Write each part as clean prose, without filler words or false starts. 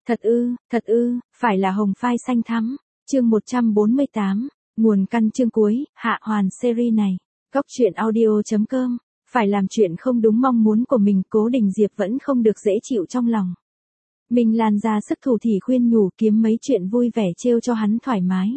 Thật ư, phải là hồng phai xanh thắm. Chương 148, nguồn căn chương cuối, hạ hoàn series này. Góc truyện audio.com, phải làm chuyện không đúng mong muốn của mình, Cố Đình Diệp vẫn không được dễ chịu trong lòng. Minh Lan ra sức thủ thỉ khuyên nhủ kiếm mấy chuyện vui vẻ trêu cho hắn thoải mái.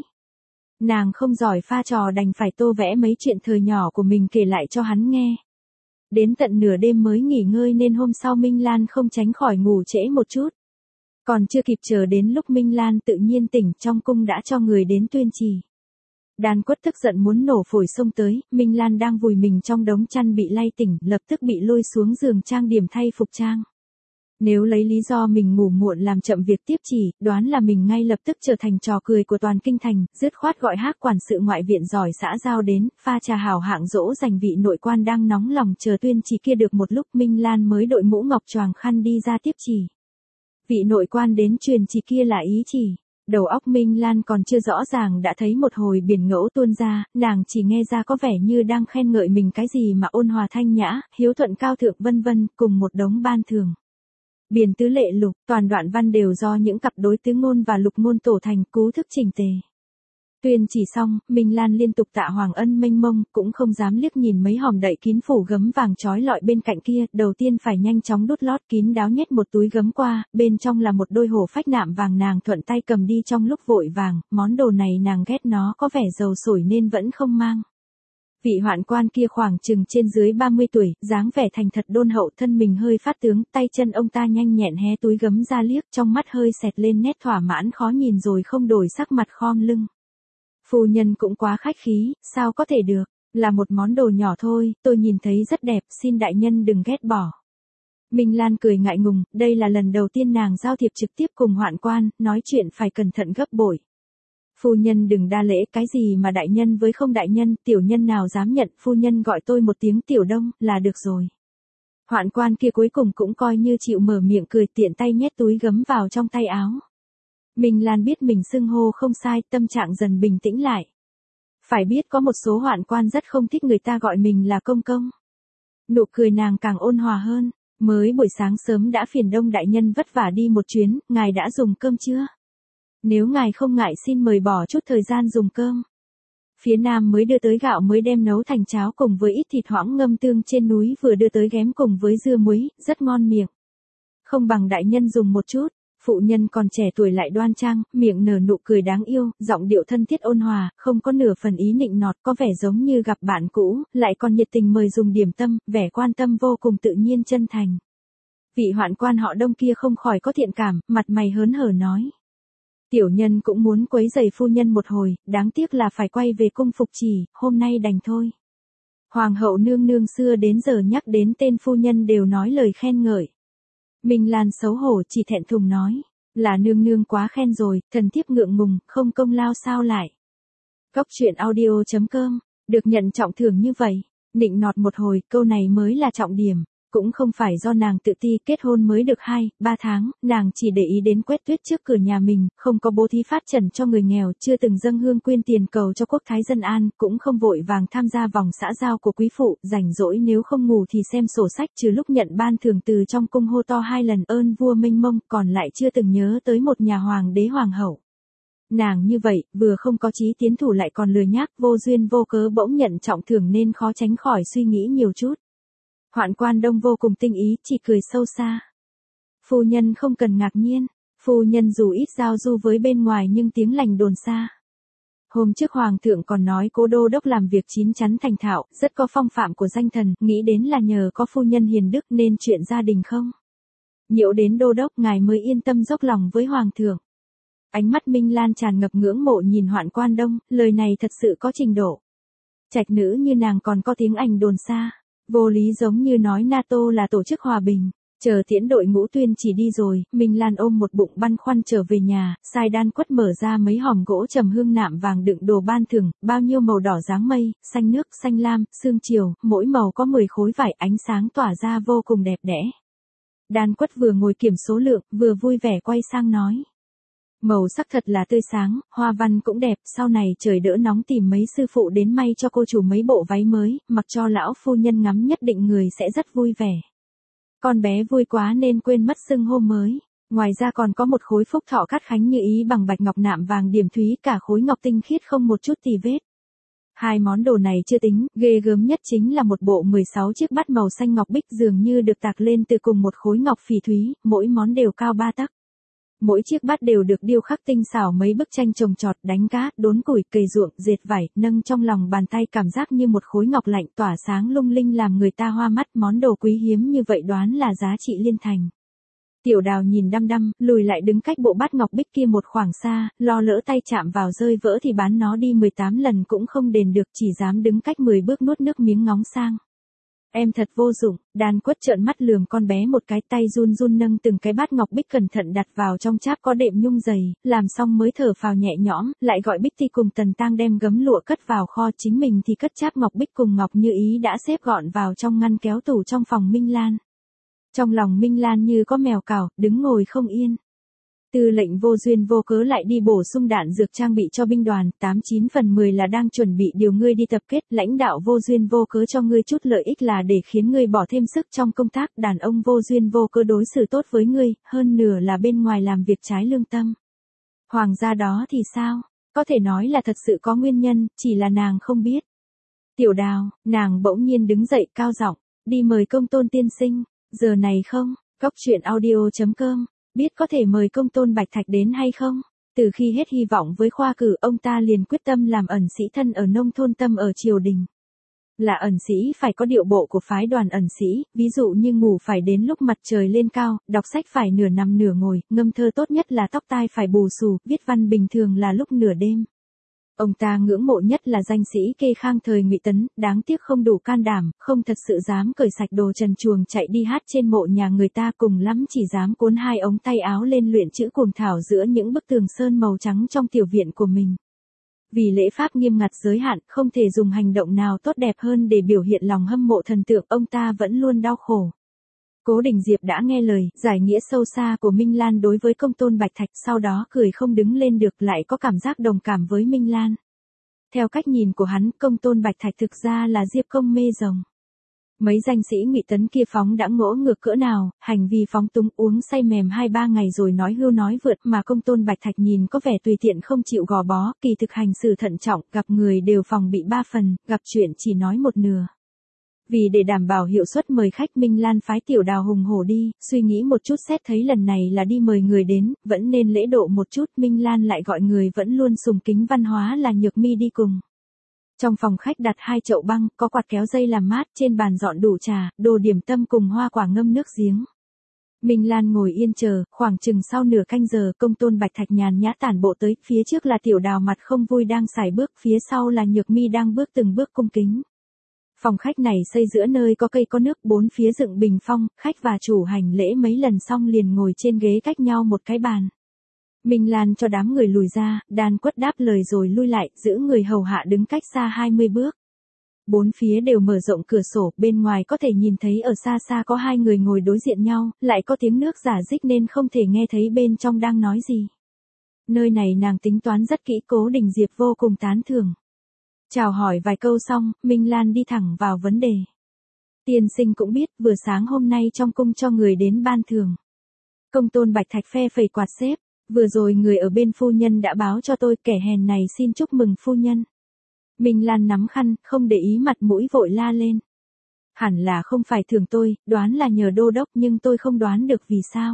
Nàng không giỏi pha trò đành phải tô vẽ mấy chuyện thời nhỏ của mình kể lại cho hắn nghe. Đến tận nửa đêm mới nghỉ ngơi nên hôm sau Minh Lan không tránh khỏi ngủ trễ một chút. Còn chưa kịp chờ đến lúc Minh Lan tự nhiên tỉnh, trong cung đã cho người đến tuyên trì. Đàn Quất tức giận muốn nổ phổi xông tới, Minh Lan đang vùi mình trong đống chăn bị lay tỉnh, lập tức bị lôi xuống giường trang điểm thay phục trang. Nếu lấy lý do mình ngủ muộn làm chậm việc tiếp chỉ, đoán là mình ngay lập tức trở thành trò cười của toàn kinh thành, dứt khoát gọi Hác quản sự ngoại viện giỏi xã giao đến, pha trà hảo hạng dỗ dành vị nội quan đang nóng lòng chờ tuyên chỉ kia. Được một lúc Minh Lan mới đội mũ ngọc choàng khăn đi ra tiếp chỉ. Vị nội quan đến truyền chỉ kia là ý chỉ. Đầu óc Minh Lan còn chưa rõ ràng đã thấy một hồi biển ngẫu tuôn ra, nàng chỉ nghe ra có vẻ như đang khen ngợi mình cái gì mà ôn hòa thanh nhã, hiếu thuận cao thượng vân vân, cùng một đống ban thường. Biển tứ lệ lục, toàn đoạn văn đều do những cặp đối tứ ngôn và lục ngôn tổ thành, cú thức chỉnh tề. Tuyên chỉ xong, Minh Lan liên tục tạ Hoàng ân mênh mông, cũng không dám liếc nhìn mấy hòm đậy kín phủ gấm vàng trói lọi bên cạnh kia, đầu tiên phải nhanh chóng đút lót kín đáo nhét một túi gấm qua, bên trong là một đôi hổ phách nạm vàng, nàng thuận tay cầm đi trong lúc vội vàng, món đồ này nàng ghét nó có vẻ dầu sổi nên vẫn không mang. Vị hoạn quan kia khoảng chừng trên dưới 30 tuổi, dáng vẻ thành thật đôn hậu, thân mình hơi phát tướng, tay chân ông ta nhanh nhẹn hé túi gấm ra liếc, trong mắt hơi xẹt lên nét thỏa mãn khó nhìn rồi không đổi sắc mặt khom lưng. Phu nhân cũng quá khách khí, sao có thể được, là một món đồ nhỏ thôi, tôi nhìn thấy rất đẹp, xin đại nhân đừng ghét bỏ. Minh Lan cười ngại ngùng, đây là lần đầu tiên nàng giao thiệp trực tiếp cùng hoạn quan, nói chuyện phải cẩn thận gấp bội. Phu nhân đừng đa lễ, cái gì mà đại nhân với không đại nhân, tiểu nhân nào dám nhận, phu nhân gọi tôi một tiếng tiểu đông, là được rồi. Hoạn quan kia cuối cùng cũng coi như chịu mở miệng cười, tiện tay nhét túi gấm vào trong tay áo. Minh Lan biết mình xưng hô không sai, tâm trạng dần bình tĩnh lại. Phải biết có một số hoạn quan rất không thích người ta gọi mình là công công. Nụ cười nàng càng ôn hòa hơn, mới buổi sáng sớm đã phiền Đông đại nhân vất vả đi một chuyến, ngài đã dùng cơm chưa? Nếu ngài không ngại xin mời bỏ chút thời gian dùng cơm. Phía nam mới đưa tới gạo mới đem nấu thành cháo cùng với ít thịt hoãng ngâm tương trên núi vừa đưa tới ghém cùng với dưa muối, rất ngon miệng. Không bằng đại nhân dùng một chút. Phụ nhân còn trẻ tuổi lại đoan trang, miệng nở nụ cười đáng yêu, giọng điệu thân thiết ôn hòa, không có nửa phần ý nịnh nọt, có vẻ giống như gặp bạn cũ, lại còn nhiệt tình mời dùng điểm tâm, vẻ quan tâm vô cùng tự nhiên chân thành. Vị hoạn quan họ Đông kia không khỏi có thiện cảm, mặt mày hớn hở nói. Tiểu nhân cũng muốn quấy rầy phu nhân một hồi, đáng tiếc là phải quay về cung phục chỉ, hôm nay đành thôi. Hoàng hậu nương nương xưa đến giờ nhắc đến tên phu nhân đều nói lời khen ngợi. Minh Lan xấu hổ chỉ thẹn thùng nói, là nương nương quá khen rồi, thần thiếp ngượng ngùng, không công lao sao lại. Góc truyện audio.com, được nhận trọng thưởng như vậy, nịnh nọt một hồi, câu này mới là trọng điểm. Cũng không phải do nàng tự ti, kết hôn mới được 2-3 tháng, nàng chỉ để ý đến quét tuyết trước cửa nhà mình, không có bố thí phát trần cho người nghèo, chưa từng dâng hương quyên tiền cầu cho quốc thái dân an, cũng không vội vàng tham gia vòng xã giao của quý phụ, rảnh rỗi nếu không ngủ thì xem sổ sách, trừ lúc nhận ban thưởng từ trong cung hô to 2 lần ơn vua mênh mông, còn lại chưa từng nhớ tới một nhà hoàng đế hoàng hậu. Nàng như vậy, vừa không có chí tiến thủ lại còn lười nhác, vô duyên vô cớ bỗng nhận trọng thưởng nên khó tránh khỏi suy nghĩ nhiều chút. Hoạn quan Đông vô cùng tinh ý, chỉ cười sâu xa. Phu nhân không cần ngạc nhiên, phu nhân dù ít giao du với bên ngoài nhưng tiếng lành đồn xa. Hôm trước hoàng thượng còn nói Cố đô đốc làm việc chín chắn thành thạo, rất có phong phạm của danh thần, nghĩ đến là nhờ có phu nhân hiền đức nên chuyện gia đình không nhiễu đến đô đốc, ngài mới yên tâm dốc lòng với hoàng thượng. Ánh mắt Minh Lan tràn ngập ngưỡng mộ nhìn hoạn quan Đông, lời này thật sự có trình độ. Trạch nữ như nàng còn có tiếng ảnh đồn xa. Vô lý giống như nói NATO là tổ chức hòa bình. Chờ tiễn đội ngũ tuyên chỉ đi rồi, Minh Lan ôm một bụng băn khoăn trở về nhà, sai Đan Quất mở ra mấy hòm gỗ trầm hương nạm vàng đựng đồ ban thưởng, bao nhiêu màu đỏ dáng mây, xanh nước, xanh lam, sương chiều, mỗi màu có 10 khối vải, ánh sáng tỏa ra vô cùng đẹp đẽ. Đan Quất vừa ngồi kiểm số lượng, vừa vui vẻ quay sang nói. Màu sắc thật là tươi sáng, hoa văn cũng đẹp, sau này trời đỡ nóng tìm mấy sư phụ đến may cho cô chủ mấy bộ váy mới, mặc cho lão phu nhân ngắm nhất định người sẽ rất vui vẻ. Con bé vui quá nên quên mất xưng hô mới. Ngoài ra còn có một khối phúc thọ cát khánh như ý bằng bạch ngọc nạm vàng điểm thúy, cả khối ngọc tinh khiết không một chút tì vết. Hai món đồ này chưa tính, ghê gớm nhất chính là một bộ 16 chiếc bát màu xanh ngọc bích dường như được tạc lên từ cùng một khối ngọc phỉ thúy, mỗi món đều cao 3 tấc. Mỗi chiếc bát đều được điêu khắc tinh xảo mấy bức tranh trồng trọt, đánh cá, đốn củi, cày ruộng, dệt vải, nâng trong lòng bàn tay cảm giác như một khối ngọc lạnh tỏa sáng lung linh làm người ta hoa mắt, món đồ quý hiếm như vậy đoán là giá trị liên thành. Tiểu Đào nhìn đăm đăm, lùi lại đứng cách bộ bát ngọc bích kia một khoảng xa, lo lỡ tay chạm vào rơi vỡ thì bán nó đi 18 lần cũng không đền được, chỉ dám đứng cách 10 bước nuốt nước miếng ngóng sang. Em thật vô dụng, Đan Quất trợn mắt lườm con bé một cái, tay run run nâng từng cái bát ngọc bích cẩn thận đặt vào trong cháp có đệm nhung dày, làm xong mới thở phào nhẹ nhõm, lại gọi Bích Ti cùng Tần Tang đem gấm lụa cất vào kho, chính mình thì cất cháp ngọc bích cùng ngọc như ý đã xếp gọn vào trong ngăn kéo tủ trong phòng Minh Lan. Trong lòng Minh Lan như có mèo cào, đứng ngồi không yên. Tư lệnh vô duyên vô cớ lại đi bổ sung đạn dược trang bị cho binh đoàn, 89 phần 10 là đang chuẩn bị điều ngươi đi tập kết, lãnh đạo vô duyên vô cớ cho ngươi chút lợi ích là để khiến ngươi bỏ thêm sức trong công tác, đàn ông vô duyên vô cớ đối xử tốt với ngươi, hơn nửa là bên ngoài làm việc trái lương tâm. Hoàng gia đó thì sao? Có thể nói là thật sự có nguyên nhân, chỉ là nàng không biết. Tiểu Đào, nàng bỗng nhiên đứng dậy cao giọng, đi mời Công Tôn tiên sinh, giờ này không, Cóc Truyện Audio.com. Biết có thể mời Công Tôn Bạch Thạch đến hay không? Từ khi hết hy vọng với khoa cử, ông ta liền quyết tâm làm ẩn sĩ thân ở nông thôn tâm ở triều đình. Là ẩn sĩ phải có điệu bộ của phái đoàn ẩn sĩ, ví dụ như ngủ phải đến lúc mặt trời lên cao, đọc sách phải nửa nằm nửa ngồi, ngâm thơ tốt nhất là tóc tai phải bù xù, viết văn bình thường là lúc nửa đêm. Ông ta ngưỡng mộ nhất là danh sĩ Kê Khang thời Ngụy Tấn, đáng tiếc không đủ can đảm, không thật sự dám cởi sạch đồ trần truồng chạy đi hát trên mộ nhà người ta, cùng lắm chỉ dám cuốn hai ống tay áo lên luyện chữ cuồng thảo giữa những bức tường sơn màu trắng trong tiểu viện của mình. Vì lễ pháp nghiêm ngặt giới hạn, không thể dùng hành động nào tốt đẹp hơn để biểu hiện lòng hâm mộ thần tượng, ông ta vẫn luôn đau khổ. Cố Đình Diệp đã nghe lời, giải nghĩa sâu xa của Minh Lan đối với Công Tôn Bạch Thạch, sau đó cười không đứng lên được, lại có cảm giác đồng cảm với Minh Lan. Theo cách nhìn của hắn, Công Tôn Bạch Thạch thực ra là Diệp công mê rồng. Mấy danh sĩ Ngụy Tấn kia phóng đã ngỗ ngược cỡ nào, hành vi phóng túng, uống say mềm 2-3 ngày rồi nói hưu nói vượt, mà Công Tôn Bạch Thạch nhìn có vẻ tùy tiện không chịu gò bó, kỳ thực hành xử thận trọng, gặp người đều phòng bị 3 phần, gặp chuyện chỉ nói một nửa. Vì để đảm bảo hiệu suất mời khách, Minh Lan phái Tiểu Đào hùng hổ đi, suy nghĩ một chút xét thấy lần này là đi mời người đến, vẫn nên lễ độ một chút, Minh Lan lại gọi người vẫn luôn sùng kính văn hóa là Nhược Mi đi cùng. Trong phòng khách đặt 2 chậu băng, có quạt kéo dây làm mát, trên bàn dọn đủ trà, đồ điểm tâm cùng hoa quả ngâm nước giếng. Minh Lan ngồi yên chờ, khoảng chừng sau nửa canh giờ, Công Tôn Bạch Thạch nhàn nhã tản bộ tới, phía trước là Tiểu Đào mặt không vui đang sải bước, phía sau là Nhược Mi đang bước từng bước cung kính. Phòng khách này xây giữa nơi có cây có nước, 4 phía dựng bình phong, khách và chủ hành lễ mấy lần xong liền ngồi trên ghế cách nhau một cái bàn. Minh Lan cho đám người lùi ra, Đan Quất đáp lời rồi lui lại, giữ người hầu hạ đứng cách xa 20 bước. 4 phía đều mở rộng cửa sổ, bên ngoài có thể nhìn thấy ở xa xa có 2 người ngồi đối diện nhau, lại có tiếng nước rả rích nên không thể nghe thấy bên trong đang nói gì. Nơi này nàng tính toán rất kỹ, Cố Đình Diệp vô cùng tán thưởng. Chào hỏi vài câu xong, Minh Lan đi thẳng vào vấn đề. Tiên sinh cũng biết, vừa sáng hôm nay trong cung cho người đến ban thưởng. Công Tôn Bạch Thạch phe phẩy quạt xếp, vừa rồi người ở bên phu nhân đã báo cho tôi, kẻ hèn này xin chúc mừng phu nhân. Minh Lan nắm khăn, không để ý mặt mũi vội la lên. Hẳn là không phải thưởng tôi, đoán là nhờ đô đốc, nhưng tôi không đoán được vì sao.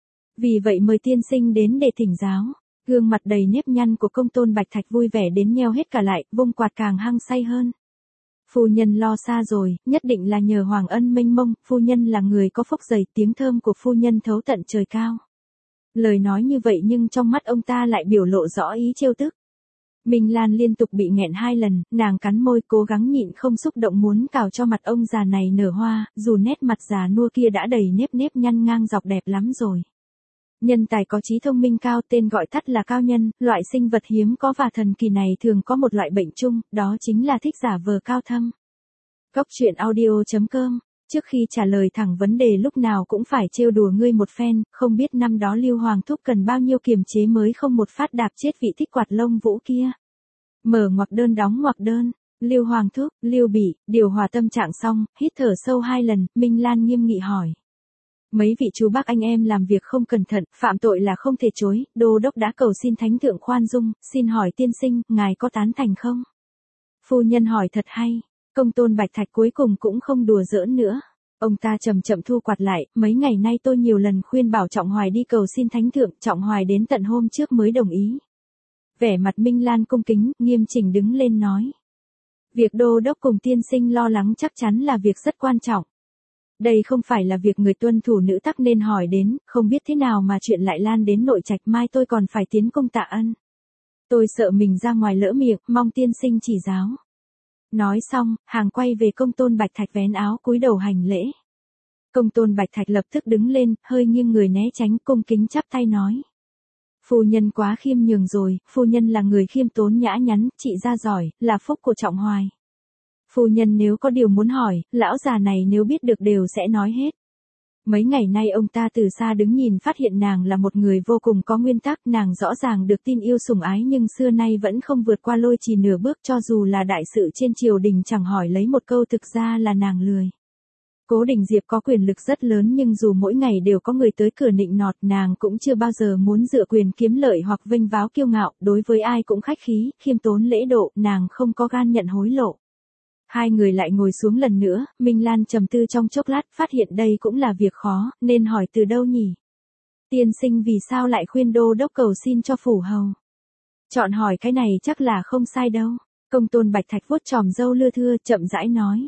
Vì vậy mời tiên sinh đến để thỉnh giáo. Gương mặt đầy nếp nhăn của Công Tôn Bạch Thạch vui vẻ đến nheo hết cả lại, vung quạt càng hăng say hơn. Phu nhân lo xa rồi, nhất định là nhờ Hoàng ân mênh mông, phu nhân là người có phúc dày, tiếng thơm của phu nhân thấu tận trời cao. Lời nói như vậy nhưng trong mắt ông ta lại biểu lộ rõ ý trêu tức. Minh Lan liên tục bị nghẹn 2 lần, nàng cắn môi cố gắng nhịn không xúc động muốn cào cho mặt ông già này nở hoa, dù nét mặt già nua kia đã đầy nếp nhăn ngang dọc đẹp lắm rồi. Nhân tài có trí thông minh cao, tên gọi tắt là cao nhân, loại sinh vật hiếm có và thần kỳ này thường có một loại bệnh chung, đó chính là thích giả vờ cao thâm. Cóc Truyện Audio.com. Trước khi trả lời thẳng vấn đề lúc nào cũng phải trêu đùa ngươi một phen, không biết năm đó Lưu Hoàng Thúc cần bao nhiêu kiềm chế mới không một phát đạp chết vị thích quạt lông vũ kia. Mở ngoặc đơn đóng ngoặc đơn. Lưu Hoàng Thúc, Lưu Bị, điều hòa tâm trạng xong, hít thở sâu 2 lần, Minh Lan nghiêm nghị hỏi. Mấy vị chú bác anh em làm việc không cẩn thận, phạm tội là không thể chối, đô đốc đã cầu xin thánh thượng khoan dung, xin hỏi tiên sinh, ngài có tán thành không? Phu nhân hỏi thật hay, công tôn Bạch Thạch cuối cùng cũng không đùa giỡn nữa. Ông ta chậm chậm thu quạt lại, mấy ngày nay tôi nhiều lần khuyên bảo Trọng Hoài đi cầu xin thánh thượng, Trọng Hoài đến tận hôm trước mới đồng ý. Vẻ mặt Minh Lan cung kính, nghiêm chỉnh đứng lên nói. Việc đô đốc cùng tiên sinh lo lắng chắc chắn là việc rất quan trọng. Đây không phải là việc người tuân thủ nữ tắc nên hỏi đến, không biết thế nào mà chuyện lại lan đến nội trạch, mai tôi còn phải tiến công tạ ân. Tôi sợ mình ra ngoài lỡ miệng, mong tiên sinh chỉ giáo. Nói xong, hàng quay về công tôn Bạch Thạch vén áo cúi đầu hành lễ. Công tôn Bạch Thạch lập tức đứng lên, hơi nghiêng người né tránh, cung kính chắp tay nói. Phu nhân quá khiêm nhường rồi, phu nhân là người khiêm tốn nhã nhắn, trị gia giỏi, là phúc của Trọng Hoài. Phu nhân nếu có điều muốn hỏi, lão già này nếu biết được đều sẽ nói hết. Mấy ngày nay ông ta từ xa đứng nhìn phát hiện nàng là một người vô cùng có nguyên tắc, nàng rõ ràng được tin yêu sủng ái nhưng xưa nay vẫn không vượt qua Lôi Trì nửa bước, cho dù là đại sự trên triều đình chẳng hỏi lấy một câu, thực ra là nàng lười. Cố Đình Diệp có quyền lực rất lớn nhưng dù mỗi ngày đều có người tới cửa nịnh nọt, nàng cũng chưa bao giờ muốn dựa quyền kiếm lợi hoặc vênh váo kiêu ngạo, đối với ai cũng khách khí, khiêm tốn lễ độ, nàng không có gan nhận hối lộ. Hai người lại ngồi xuống lần nữa, Minh Lan trầm tư trong chốc lát, phát hiện đây cũng là việc khó, nên hỏi từ đâu nhỉ? Tiên sinh vì sao lại khuyên đô đốc cầu xin cho phủ hầu? Chọn hỏi cái này chắc là không sai đâu. Công tôn Bạch Thạch vuốt chòm râu lưa thưa, chậm rãi nói.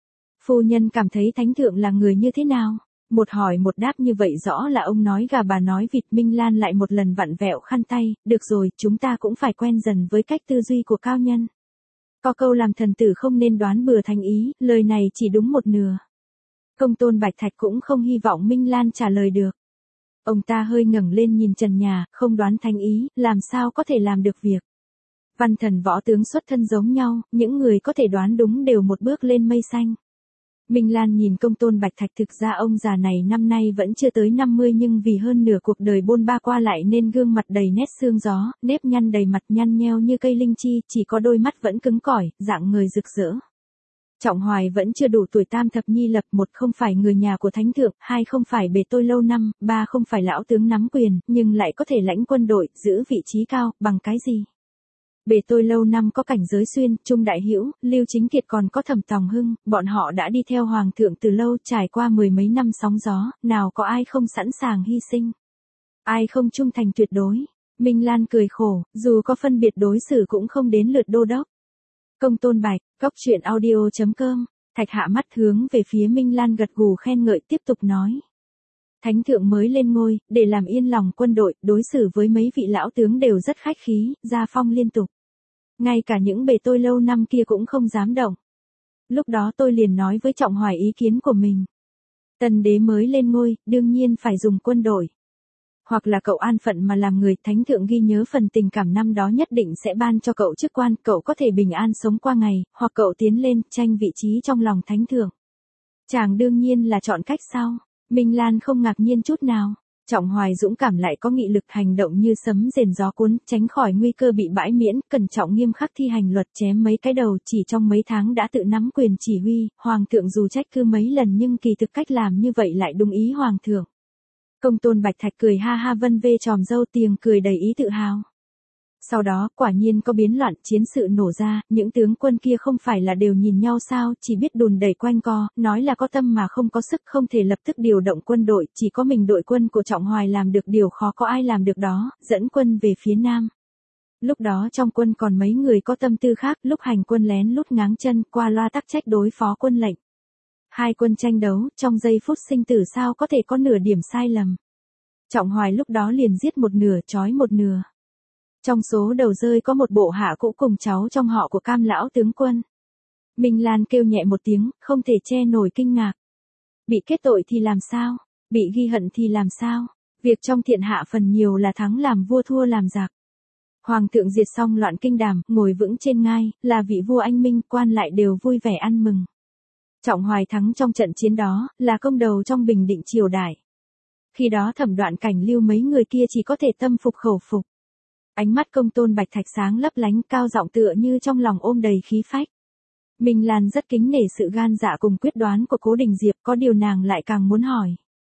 Phu nhân cảm thấy thánh thượng là người như thế nào? Một hỏi một đáp như vậy rõ là ông nói gà bà nói vịt. Minh Lan lại một lần vặn vẹo khăn tay, được rồi, chúng ta cũng phải quen dần với cách tư duy của cao nhân. Có câu làm thần tử không nên đoán bừa thành ý, lời này chỉ đúng một nửa. Công tôn Bạch Thạch cũng không hy vọng Minh Lan trả lời được. Ông ta hơi ngẩng lên nhìn trần nhà, không đoán thành ý, làm sao có thể làm được việc. Văn thần võ tướng xuất thân giống nhau, những người có thể đoán đúng đều một bước lên mây xanh. Minh Lan nhìn công tôn Bạch Thạch, thực ra ông già này năm nay vẫn chưa tới 50 nhưng vì hơn nửa cuộc đời bôn ba qua lại nên gương mặt đầy nét sương gió, nếp nhăn đầy mặt, nhăn nheo như cây linh chi, chỉ có đôi mắt vẫn cứng cỏi, dạng người rực rỡ. Trọng Hoài vẫn chưa đủ tuổi tam thập nhi lập, một không phải người nhà của thánh thượng, hai không phải bề tôi lâu năm, ba không phải lão tướng nắm quyền, nhưng lại có thể lãnh quân đội, giữ vị trí cao, bằng cái gì? Bề tôi lâu năm có Cảnh Giới Xuyên, Trung Đại Hữu, Lưu Chính Kiệt còn có Thẩm Tòng Hưng, bọn họ đã đi theo hoàng thượng từ lâu, trải qua mười mấy năm sóng gió, nào có ai không sẵn sàng hy sinh, ai không trung thành tuyệt đối. Minh Lan cười khổ, dù có phân biệt đối xử cũng không đến lượt đô đốc. Công tôn Bạch, góc truyện audio.com. Thạch hạ mắt hướng về phía Minh Lan gật gù khen ngợi, tiếp tục nói. Thánh thượng mới lên ngôi, để làm yên lòng quân đội, đối xử với mấy vị lão tướng đều rất khách khí, gia phong liên tục. Ngay cả những bề tôi lâu năm kia cũng không dám động. Lúc đó tôi liền nói với Trọng Hoài ý kiến của mình. Tần đế mới lên ngôi, đương nhiên phải dùng quân đội. Hoặc là cậu an phận mà làm người, thánh thượng ghi nhớ phần tình cảm năm đó nhất định sẽ ban cho cậu chức quan, cậu có thể bình an sống qua ngày, hoặc cậu tiến lên, tranh vị trí trong lòng thánh thượng. Chàng đương nhiên là chọn cách sau. Minh Lan không ngạc nhiên chút nào. Trọng Hoài dũng cảm lại có nghị lực, hành động như sấm rền gió cuốn, tránh khỏi nguy cơ bị bãi miễn, cẩn trọng nghiêm khắc thi hành luật, chém mấy cái đầu, chỉ trong mấy tháng đã tự nắm quyền chỉ huy, hoàng thượng dù trách cứ mấy lần nhưng kỳ thực cách làm như vậy lại đúng ý hoàng thượng. Công tôn Bạch Thạch cười ha ha vân vê tròm râu, tiếng cười đầy ý tự hào. Sau đó, quả nhiên có biến loạn, chiến sự nổ ra, những tướng quân kia không phải là đều nhìn nhau sao, chỉ biết đùn đẩy quanh co, nói là có tâm mà không có sức, không thể lập tức điều động quân đội, chỉ có mình đội quân của Trọng Hoài làm được điều khó có ai làm được đó, dẫn quân về phía nam. Lúc đó trong quân còn mấy người có tâm tư khác, lúc hành quân lén lút ngáng chân, qua loa tắc trách đối phó quân lệnh. Hai quân tranh đấu, trong giây phút sinh tử sao có thể có nửa điểm sai lầm. Trọng Hoài lúc đó liền giết một nửa, trói một nửa. Trong số đầu rơi có một bộ hạ cũ cùng cháu trong họ của Cam lão tướng quân. Minh Lan kêu nhẹ một tiếng, không thể che nổi kinh ngạc. Bị kết tội thì làm sao? Bị ghi hận thì làm sao? Việc trong thiên hạ phần nhiều là thắng làm vua thua làm giặc. Hoàng thượng diệt xong loạn kinh đàm, ngồi vững trên ngai, là vị vua anh minh, quan lại đều vui vẻ ăn mừng. Trọng Hoài thắng trong trận chiến đó, là công đầu trong bình định triều đại. Khi đó Thẩm Đoạn Cảnh, Lưu mấy người kia chỉ có thể tâm phục khẩu phục. Ánh mắt công tôn Bạch Thạch sáng lấp lánh, cao giọng tựa như trong lòng ôm đầy khí phách. Minh Lan rất kính nể sự gan dạ cùng quyết đoán của Cố Đình Diệp, có điều nàng lại càng muốn hỏi.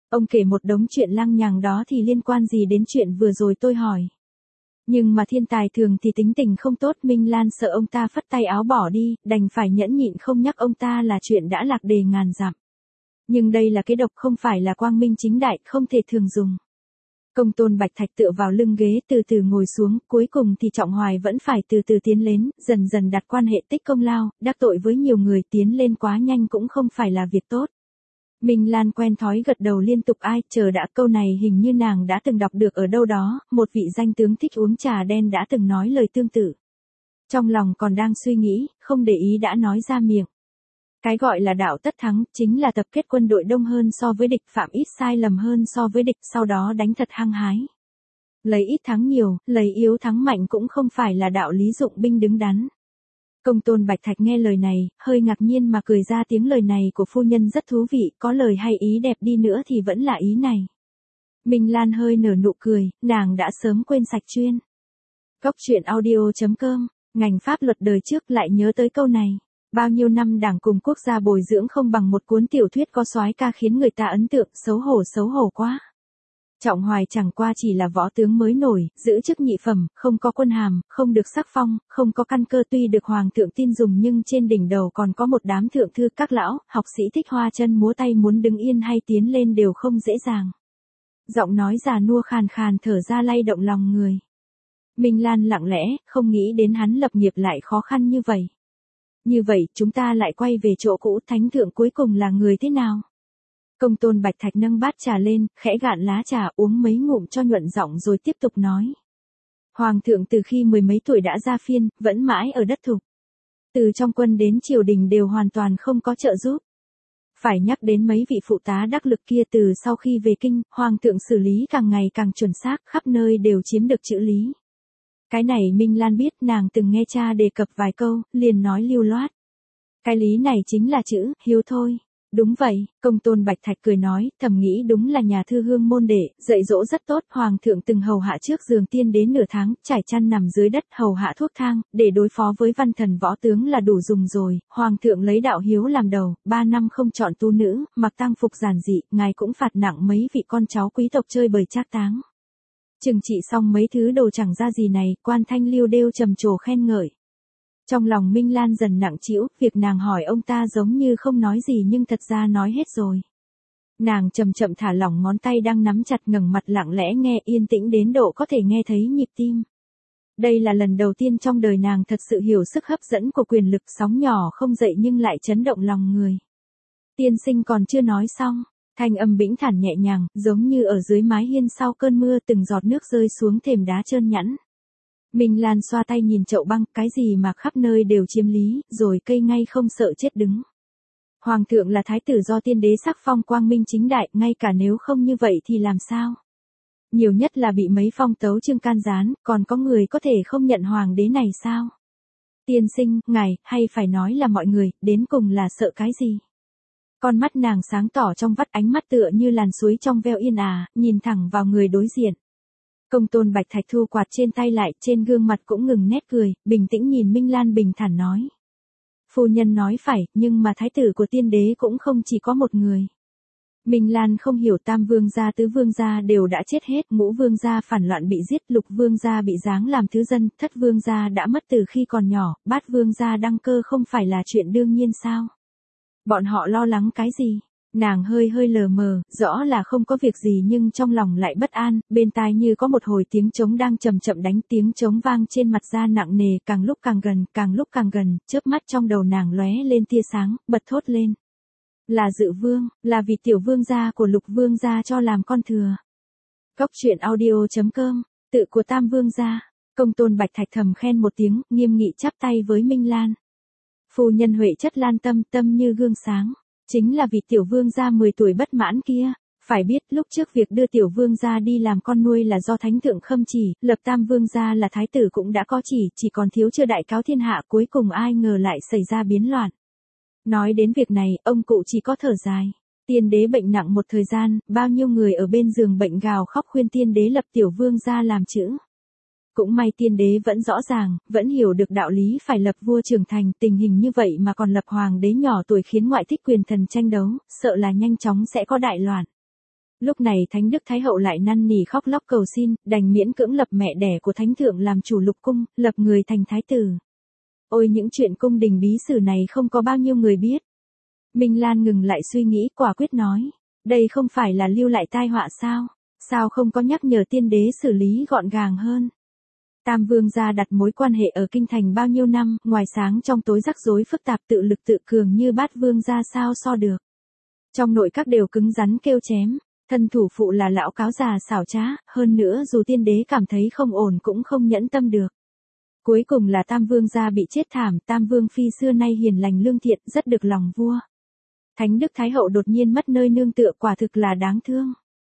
Ông kể một đống chuyện lăng nhằng đó thì liên quan gì đến chuyện vừa rồi tôi hỏi. Nhưng mà thiên tài thường thì tính tình không tốt, Minh Lan sợ ông ta phất tay áo bỏ đi, đành phải nhẫn nhịn không nhắc ông ta là chuyện đã lạc đề ngàn dặm. Nhưng đây là cái độc không phải là quang minh chính đại, không thể thường dùng. Công Tôn Bạch Thạch tựa vào lưng ghế từ từ ngồi xuống, cuối cùng thì Trọng Hoài vẫn phải từ từ tiến lên, dần dần đặt quan hệ tích công lao, đắc tội với nhiều người, tiến lên quá nhanh cũng không phải là việc tốt. Minh Lan quen thói gật đầu liên tục, ai chờ đã, câu này hình như nàng đã từng đọc được ở đâu đó, một vị danh tướng thích uống trà đen đã từng nói lời tương tự. Trong lòng còn đang suy nghĩ, không để ý đã nói ra miệng. Cái gọi là đạo tất thắng, chính là tập kết quân đội đông hơn so với địch, phạm ít sai lầm hơn so với địch, sau đó đánh thật hăng hái. Lấy ít thắng nhiều, lấy yếu thắng mạnh cũng không phải là đạo lý dụng binh đứng đắn. Công Tôn Bạch Thạch nghe lời này, hơi ngạc nhiên mà cười ra tiếng, lời này của phu nhân rất thú vị, có lời hay ý đẹp đi nữa thì vẫn là ý này. Minh Lan hơi nở nụ cười, nàng đã sớm quên sạch chuyên. Góc truyện audio.com, ngành pháp luật đời trước lại nhớ tới câu này. Bao nhiêu năm đảng cùng quốc gia bồi dưỡng không bằng một cuốn tiểu thuyết có soái ca khiến người ta ấn tượng, xấu hổ quá. Trọng Hoài chẳng qua chỉ là võ tướng mới nổi, giữ chức nhị phẩm, không có quân hàm, không được sắc phong, không có căn cơ, tuy được hoàng thượng tin dùng nhưng trên đỉnh đầu còn có một đám thượng thư, các lão, học sĩ thích hoa chân múa tay, muốn đứng yên hay tiến lên đều không dễ dàng. Giọng nói già nua khàn khàn thở ra lay động lòng người. Minh Lan lặng lẽ, không nghĩ đến hắn lập nghiệp lại khó khăn như vậy. Như vậy, chúng ta lại quay về chỗ cũ, thánh thượng cuối cùng là người thế nào? Công Tôn Bạch Thạch nâng bát trà lên, khẽ gạn lá trà, uống mấy ngụm cho nhuận giọng rồi tiếp tục nói. Hoàng thượng từ khi mười mấy tuổi đã ra phiên, vẫn mãi ở đất thục. Từ trong quân đến triều đình đều hoàn toàn không có trợ giúp. Phải nhắc đến mấy vị phụ tá đắc lực kia, từ sau khi về kinh, hoàng thượng xử lý càng ngày càng chuẩn xác, khắp nơi đều chiếm được chữ lý. Cái này Minh Lan biết, nàng từng nghe cha đề cập vài câu, liền nói lưu loát. Cái lý này chính là chữ hiếu thôi. Đúng vậy, Công Tôn Bạch Thạch cười nói, thầm nghĩ đúng là nhà thư hương môn đệ, dạy dỗ rất tốt, hoàng thượng từng hầu hạ trước giường tiên đến nửa tháng, trải chăn nằm dưới đất, hầu hạ thuốc thang, để đối phó với văn thần võ tướng là đủ dùng rồi, hoàng thượng lấy đạo hiếu làm đầu, 3 năm không chọn tu nữ, mặc tang phục giản dị, ngài cũng phạt nặng mấy vị con cháu quý tộc chơi bời trác táng. Trừng trị xong mấy thứ đồ chẳng ra gì này, quan thanh liêu đêu trầm trồ khen ngợi. Trong lòng Minh Lan dần nặng trĩu, việc nàng hỏi ông ta giống như không nói gì nhưng thật ra nói hết rồi. Nàng chậm chậm thả lỏng ngón tay đang nắm chặt, ngẩng mặt lặng lẽ nghe, yên tĩnh đến độ có thể nghe thấy nhịp tim. Đây là lần đầu tiên trong đời nàng thật sự hiểu sức hấp dẫn của quyền lực, sóng nhỏ không dậy nhưng lại chấn động lòng người. Tiên sinh còn chưa nói xong, thanh âm bĩnh thản nhẹ nhàng, giống như ở dưới mái hiên sau cơn mưa, từng giọt nước rơi xuống thềm đá trơn nhẵn. Minh Lan xoa tay nhìn chậu băng, cái gì mà khắp nơi đều chiếm lý, rồi cây ngay không sợ chết đứng. Hoàng thượng là thái tử do tiên đế sắc phong quang minh chính đại, ngay cả nếu không như vậy thì làm sao? Nhiều nhất là bị mấy phong tấu chương can gián, còn có người có thể không nhận hoàng đế này sao? Tiên sinh, ngài, hay phải nói là mọi người, đến cùng là sợ cái gì? Con mắt nàng sáng tỏ trong vắt, ánh mắt tựa như làn suối trong veo yên nhìn thẳng vào người đối diện. Công Tôn Bạch Thạch thu quạt trên tay lại, trên gương mặt cũng ngừng nét cười, bình tĩnh nhìn Minh Lan bình thản nói. Phu nhân nói phải, nhưng mà thái tử của tiên đế cũng không chỉ có một người. Minh Lan không hiểu, tam vương gia tứ vương gia đều đã chết hết, ngũ vương gia phản loạn bị giết, lục vương gia bị giáng làm thứ dân, thất vương gia đã mất từ khi còn nhỏ, bát vương gia đăng cơ không phải là chuyện đương nhiên sao? Bọn họ lo lắng cái gì? Nàng hơi lờ mờ, rõ là không có việc gì nhưng trong lòng lại bất an, bên tai như có một hồi tiếng trống đang chậm chậm đánh, tiếng trống vang trên mặt da nặng nề, càng lúc càng gần, chớp mắt trong đầu nàng lóe lên tia sáng, bật thốt lên. Là Dự Vương, là vì tiểu vương gia của Lục vương gia cho làm con thừa. Góc truyện audio.com, tự của tam vương gia. Công Tôn Bạch Thạch thầm khen một tiếng, nghiêm nghị chắp tay với Minh Lan. Phu nhân huệ chất lan tâm, tâm như gương sáng. Chính là vì tiểu vương gia 10 tuổi bất mãn kia. Phải biết lúc trước việc đưa tiểu vương gia đi làm con nuôi là do thánh thượng khâm chỉ, lập tam vương gia là thái tử cũng đã có chỉ còn thiếu chưa đại cáo thiên hạ, cuối cùng ai ngờ lại xảy ra biến loạn. Nói đến việc này, ông cụ chỉ có thở dài. Tiên đế bệnh nặng một thời gian, bao nhiêu người ở bên giường bệnh gào khóc khuyên tiên đế lập tiểu vương gia làm chữ. Cũng may tiên đế vẫn rõ ràng, vẫn hiểu được đạo lý phải lập vua trưởng thành, tình hình như vậy mà còn lập hoàng đế nhỏ tuổi khiến ngoại thích quyền thần tranh đấu, sợ là nhanh chóng sẽ có đại loạn. Lúc này Thánh Đức Thái Hậu lại năn nỉ khóc lóc cầu xin, đành miễn cưỡng lập mẹ đẻ của Thánh Thượng làm chủ lục cung, lập người thành thái tử. Ôi những chuyện cung đình bí sử này không có bao nhiêu người biết. Minh Lan ngừng lại suy nghĩ, quả quyết nói. Đây không phải là lưu lại tai họa sao? Sao không có nhắc nhở tiên đế xử lý gọn gàng hơn? Tam vương gia đặt mối quan hệ ở kinh thành bao nhiêu năm, ngoài sáng trong tối rắc rối phức tạp tự lực tự cường như Bát vương gia sao so được. Trong nội các đều cứng rắn kêu chém, thân thủ phụ là lão cáo già xảo trá, hơn nữa dù tiên đế cảm thấy không ổn cũng không nhẫn tâm được. Cuối cùng là Tam vương gia bị chết thảm, Tam vương phi xưa nay hiền lành lương thiện, rất được lòng vua. Thánh Đức Thái Hậu đột nhiên mất nơi nương tựa, quả thực là đáng thương.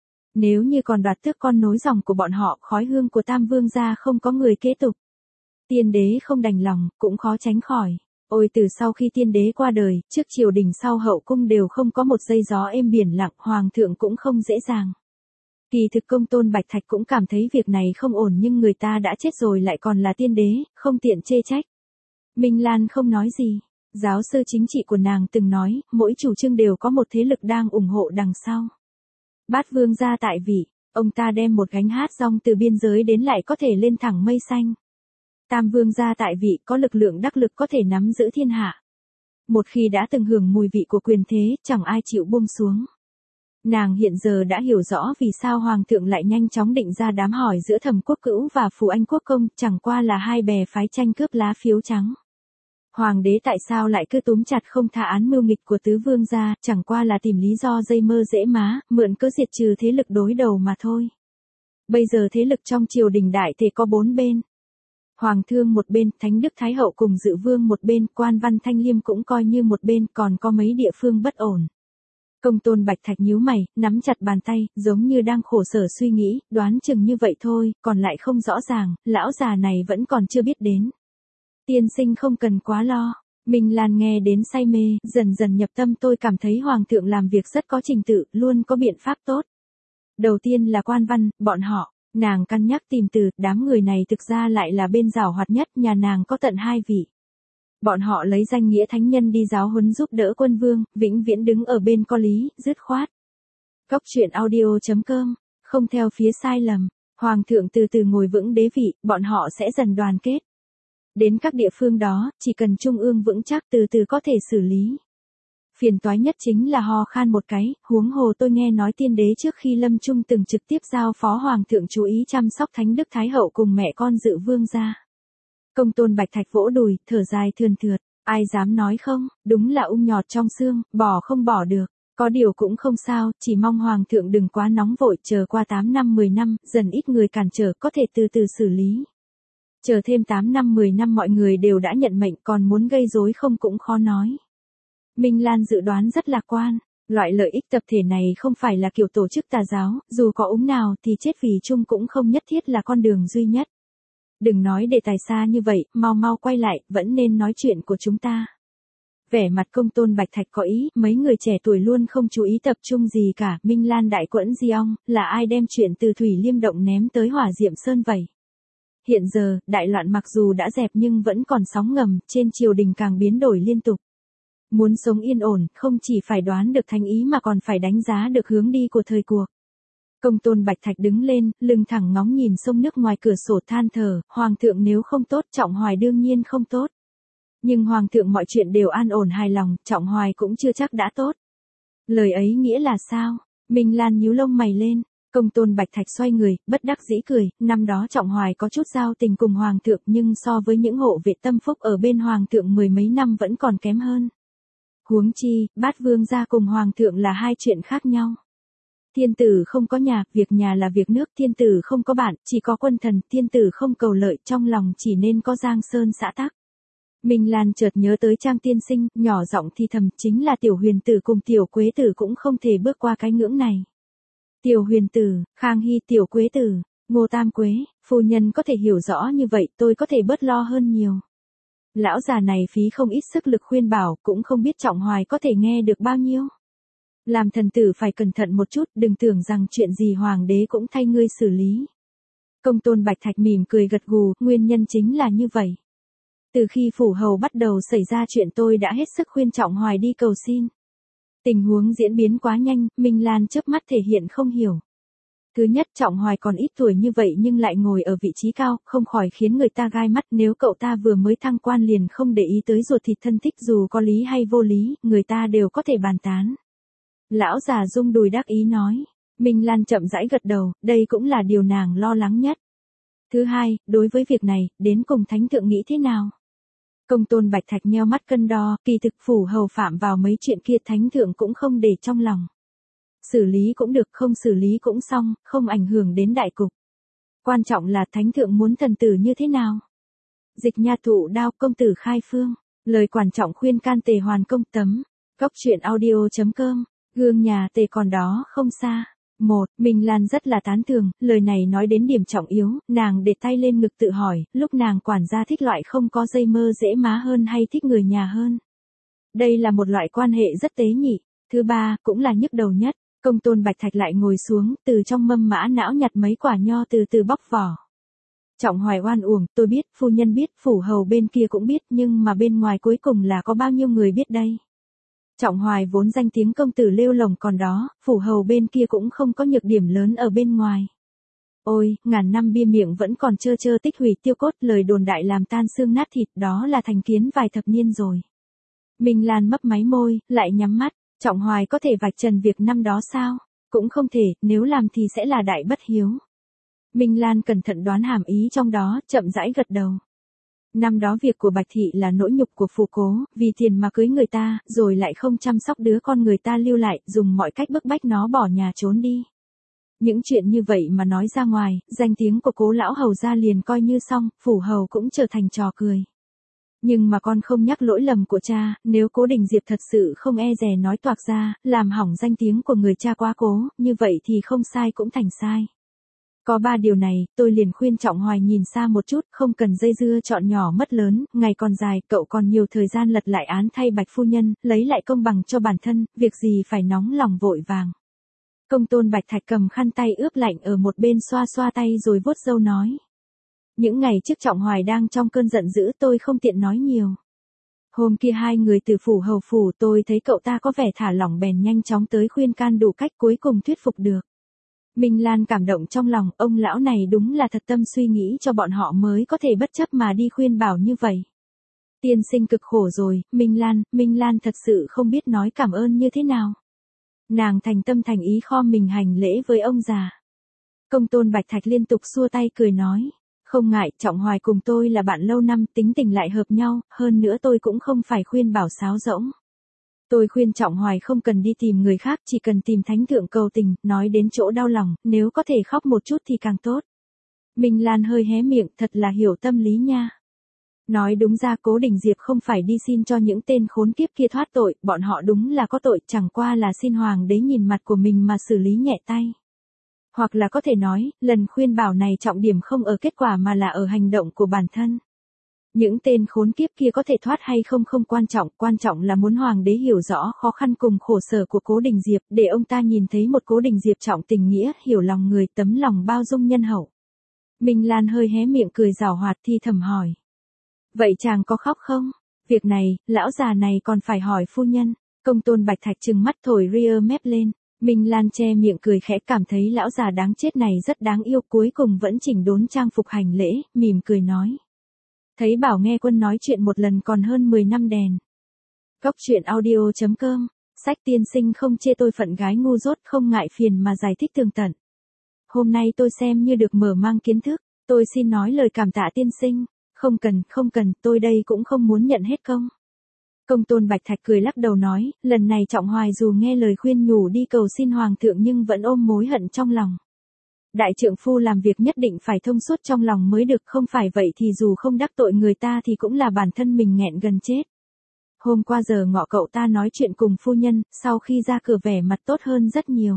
Nếu như còn đoạt tước con nối dòng của bọn họ, khói hương của Tam vương gia không có người kế tục. Tiên đế không đành lòng, cũng khó tránh khỏi. Ôi từ sau khi tiên đế qua đời, trước triều đình sau hậu cung đều không có một giây gió êm biển lặng, hoàng thượng cũng không dễ dàng. Kỳ thực Công Tôn Bạch Thạch cũng cảm thấy việc này không ổn, nhưng người ta đã chết rồi lại còn là tiên đế, không tiện chê trách. Minh Lan không nói gì. Giáo sư chính trị của nàng từng nói, mỗi chủ trương đều có một thế lực đang ủng hộ đằng sau. Bát vương gia tại vị, ông ta đem một gánh hát rong từ biên giới đến lại có thể lên thẳng mây xanh. Tam vương gia tại vị có lực lượng đắc lực có thể nắm giữ thiên hạ. Một khi đã từng hưởng mùi vị của quyền thế, chẳng ai chịu buông xuống. Nàng hiện giờ đã hiểu rõ vì sao hoàng thượng lại nhanh chóng định ra đám hỏi giữa Thẩm Quốc Cữu và Phù Anh Quốc Công, chẳng qua là hai bè phái tranh cướp lá phiếu trắng. Hoàng đế tại sao lại cứ túm chặt không tha án mưu nghịch của tứ vương gia, chẳng qua là tìm lý do dây mơ dễ má, mượn cớ diệt trừ thế lực đối đầu mà thôi. Bây giờ thế lực trong triều đình đại thể có 4 bên. Hoàng thương một bên, Thánh Đức Thái Hậu cùng Dự Vương một bên, Quan Văn Thanh Liêm cũng coi như một bên, còn có mấy địa phương bất ổn. Công Tôn Bạch Thạch nhíu mày, nắm chặt bàn tay, giống như đang khổ sở suy nghĩ, đoán chừng như vậy thôi, còn lại không rõ ràng, lão già này vẫn còn chưa biết đến. Tiên sinh không cần quá lo. Minh Lan nghe đến say mê, dần dần nhập tâm, tôi cảm thấy hoàng thượng làm việc rất có trình tự, luôn có biện pháp tốt. Đầu tiên là Quan Văn, bọn họ, nàng cân nhắc tìm từ, đám người này thực ra lại là bên giảo hoạt nhất, nhà nàng có tận 2 vị. Bọn họ lấy danh nghĩa thánh nhân đi giáo huấn giúp đỡ quân vương, vĩnh viễn đứng ở bên có lý, dứt khoát. Cóc truyện audio.com, không theo phía sai lầm, hoàng thượng từ từ ngồi vững đế vị, bọn họ sẽ dần đoàn kết. Đến các địa phương đó, chỉ cần trung ương vững chắc từ từ có thể xử lý. Phiền toái nhất chính là ho khan một cái, huống hồ tôi nghe nói tiên đế trước khi lâm chung từng trực tiếp giao phó hoàng thượng chú ý chăm sóc Thánh Đức Thái Hậu cùng mẹ con Dự Vương gia. Công Tôn Bạch Thạch vỗ đùi, thở dài thườn thượt, ai dám nói không, đúng là ung nhọt trong xương, bỏ không bỏ được. Có điều cũng không sao, chỉ mong hoàng thượng đừng quá nóng vội, chờ qua 8 năm 10 năm, dần ít người cản trở, có thể từ từ xử lý. Chờ thêm 8 năm 10 năm mọi người đều đã nhận mệnh, còn muốn gây rối không cũng khó nói. Minh Lan dự đoán rất lạc quan, loại lợi ích tập thể này không phải là kiểu tổ chức tà giáo, dù có úng nào thì chết vì chung cũng không nhất thiết là con đường duy nhất. Đừng nói đề tài xa như vậy, mau mau quay lại, vẫn nên nói chuyện của chúng ta. Vẻ mặt Công Tôn Bạch Thạch có ý, mấy người trẻ tuổi luôn không chú ý tập trung gì cả, Minh Lan đại quẫn di ong, là ai đem chuyện từ Thủy Liêm Động ném tới Hỏa Diệm Sơn vậy? Hiện giờ, đại loạn mặc dù đã dẹp nhưng vẫn còn sóng ngầm, trên triều đình càng biến đổi liên tục. Muốn sống yên ổn, không chỉ phải đoán được thánh ý mà còn phải đánh giá được hướng đi của thời cuộc. Công Tôn Bạch Thạch đứng lên, lưng thẳng ngóng nhìn sông nước ngoài cửa sổ than thở, hoàng thượng nếu không tốt, Trọng Hoài đương nhiên không tốt. Nhưng hoàng thượng mọi chuyện đều an ổn hài lòng, Trọng Hoài cũng chưa chắc đã tốt. Lời ấy nghĩa là sao? Minh Lan nhíu lông mày lên. Công Tôn Bạch Thạch xoay người, bất đắc dĩ cười, năm đó Trọng Hoài có chút giao tình cùng hoàng thượng nhưng so với những hộ vệ tâm phúc ở bên hoàng thượng 10 mấy năm vẫn còn kém hơn. Huống chi, Bát vương gia cùng hoàng thượng là hai chuyện khác nhau. Thiên tử không có nhà, việc nhà là việc nước, thiên tử không có bạn, chỉ có quân thần, thiên tử không cầu lợi, trong lòng chỉ nên có giang sơn xã tắc. Minh Lan chợt nhớ tới Trang tiên sinh, nhỏ giọng thì thầm, chính là Tiểu Huyền tử cùng Tiểu Quế tử cũng không thể bước qua cái ngưỡng này. Tiểu Huyền tử, Khang Hy, Tiểu Quế tử, Ngô Tam Quế, phu nhân có thể hiểu rõ như vậy, tôi có thể bớt lo hơn nhiều. Lão già này phí không ít sức lực khuyên bảo, cũng không biết Trọng Hoài có thể nghe được bao nhiêu. Làm thần tử phải cẩn thận một chút, đừng tưởng rằng chuyện gì hoàng đế cũng thay ngươi xử lý. Công Tôn Bạch Thạch mỉm cười gật gù, nguyên nhân chính là như vậy. Từ khi phủ hầu bắt đầu xảy ra chuyện tôi đã hết sức khuyên Trọng Hoài đi cầu xin. Tình huống diễn biến quá nhanh, Minh Lan chớp mắt thể hiện không hiểu. Thứ nhất, Trọng Hoài còn ít tuổi như vậy nhưng lại ngồi ở vị trí cao, không khỏi khiến người ta gai mắt. Nếu cậu ta vừa mới thăng quan liền không để ý tới ruột thịt thân thích, dù có lý hay vô lý, người ta đều có thể bàn tán. Lão già rung đùi đắc ý nói. Minh Lan chậm rãi gật đầu, đây cũng là điều nàng lo lắng nhất. Thứ hai, đối với việc này, đến cùng thánh thượng nghĩ thế nào? Công tôn Bạch Thạch nheo mắt cân đo, kỳ thực phủ hầu phạm vào mấy chuyện kia thánh thượng cũng không để trong lòng. Xử lý cũng được, không xử lý cũng xong, không ảnh hưởng đến đại cục. Quan trọng là thánh thượng muốn thần tử như thế nào? Dịch nha thụ đao, công tử khai phương. Lời quan trọng khuyên can Tề Hoàn Công tấm. Cóc truyện audio.com. Gương nhà Tề còn đó không xa. Minh Lan rất là tán thưởng, lời này nói đến điểm trọng yếu, nàng để tay lên ngực tự hỏi, lúc nàng quản gia thích loại không có dây mơ dễ má hơn hay thích người nhà hơn? Đây là một loại quan hệ rất tế nhị. Thứ ba, cũng là nhức đầu nhất, công tôn Bạch Thạch lại ngồi xuống, từ trong mâm mã não nhặt mấy quả nho từ từ bóc vỏ. Trọng Hoài oan uổng, tôi biết, phu nhân biết, phủ hầu bên kia cũng biết, nhưng mà bên ngoài cuối cùng là có bao nhiêu người biết đây? Trọng Hoài vốn danh tiếng công tử lêu lồng còn đó, phủ hầu bên kia cũng không có nhược điểm lớn ở bên ngoài. Ôi, ngàn năm bia miệng vẫn còn trơ tích hủy tiêu cốt, lời đồn đại làm tan xương nát thịt, đó là thành kiến vài thập niên rồi. Minh Lan mấp máy môi, lại nhắm mắt, Trọng Hoài có thể vạch trần việc năm đó sao? Cũng không thể, nếu làm thì sẽ là đại bất hiếu. Minh Lan cẩn thận đoán hàm ý trong đó, chậm rãi gật đầu. Năm đó việc của Bạch Thị là nỗi nhục của phủ cố, vì tiền mà cưới người ta, rồi lại không chăm sóc đứa con người ta lưu lại, dùng mọi cách bức bách nó bỏ nhà trốn đi. Những chuyện như vậy mà nói ra ngoài, danh tiếng của Cố lão hầu gia liền coi như xong, phủ hầu cũng trở thành trò cười. Nhưng mà con không nhắc lỗi lầm của cha, nếu Cố Đình Diệp thật sự không e dè nói toạc ra, làm hỏng danh tiếng của người cha quá cố, như vậy thì không sai cũng thành sai. Có 3 điều này, tôi liền khuyên Trọng Hoài nhìn xa một chút, không cần dây dưa chọn nhỏ mất lớn, ngày còn dài, cậu còn nhiều thời gian lật lại án thay Bạch phu nhân, lấy lại công bằng cho bản thân, việc gì phải nóng lòng vội vàng. Công tôn Bạch Thạch cầm khăn tay ướp lạnh ở một bên xoa xoa tay rồi vuốt râu nói. Những ngày trước Trọng Hoài đang trong cơn giận dữ tôi không tiện nói nhiều. Hôm kia 2 người từ phủ hầu phủ tôi thấy cậu ta có vẻ thả lỏng bèn nhanh chóng tới khuyên can đủ cách cuối cùng thuyết phục được. Minh Lan cảm động trong lòng, ông lão này đúng là thật tâm suy nghĩ cho bọn họ mới có thể bất chấp mà đi khuyên bảo như vậy. Tiên sinh cực khổ rồi, Minh Lan thật sự không biết nói cảm ơn như thế nào. Nàng thành tâm thành ý khom mình hành lễ với ông già. Công tôn Bạch Thạch liên tục xua tay cười nói. Không ngại, Trọng Hoài cùng tôi là bạn lâu năm, tính tình lại hợp nhau, hơn nữa tôi cũng không phải khuyên bảo sáo rỗng. Tôi khuyên Trọng Hoài không cần đi tìm người khác, chỉ cần tìm thánh thượng cầu tình, nói đến chỗ đau lòng, nếu có thể khóc một chút thì càng tốt. Minh Lan hơi hé miệng, thật là hiểu tâm lý nha. Nói đúng ra Cố Đình Diệp không phải đi xin cho những tên khốn kiếp kia thoát tội, bọn họ đúng là có tội, chẳng qua là xin hoàng đế nhìn mặt của mình mà xử lý nhẹ tay. Hoặc là có thể nói, lần khuyên bảo này trọng điểm không ở kết quả mà là ở hành động của bản thân. Những tên khốn kiếp kia có thể thoát hay không không quan trọng là muốn hoàng đế hiểu rõ khó khăn cùng khổ sở của Cố Đình Diệp, để ông ta nhìn thấy một Cố Đình Diệp trọng tình nghĩa, hiểu lòng người, tấm lòng bao dung nhân hậu. Minh Lan hơi hé miệng cười giảo hoạt thi thầm hỏi. Vậy chàng có khóc không? Việc này, lão già này còn phải hỏi phu nhân. Công tôn Bạch Thạch trừng mắt thổi ria mép lên. Minh Lan che miệng cười khẽ, cảm thấy lão già đáng chết này rất đáng yêu, cuối cùng vẫn chỉnh đốn trang phục hành lễ, mỉm cười nói. Thấy bảo nghe quân nói chuyện một lần còn hơn 10 năm đèn. Cóc truyện audio.com, sách tiên sinh không chê tôi phận gái ngu dốt, không ngại phiền mà giải thích tường tận. Hôm nay tôi xem như được mở mang kiến thức, tôi xin nói lời cảm tạ tiên sinh. Không cần, tôi đây cũng không muốn nhận hết công. Công tôn Bạch Thạch cười lắc đầu nói, lần này Trọng Hoài dù nghe lời khuyên nhủ đi cầu xin hoàng thượng nhưng vẫn ôm mối hận trong lòng. Đại trượng phu làm việc nhất định phải thông suốt trong lòng mới được, không phải vậy thì dù không đắc tội người ta thì cũng là bản thân mình nghẹn gần chết. Hôm qua giờ ngọ cậu ta nói chuyện cùng phu nhân, sau khi ra cửa vẻ mặt tốt hơn rất nhiều.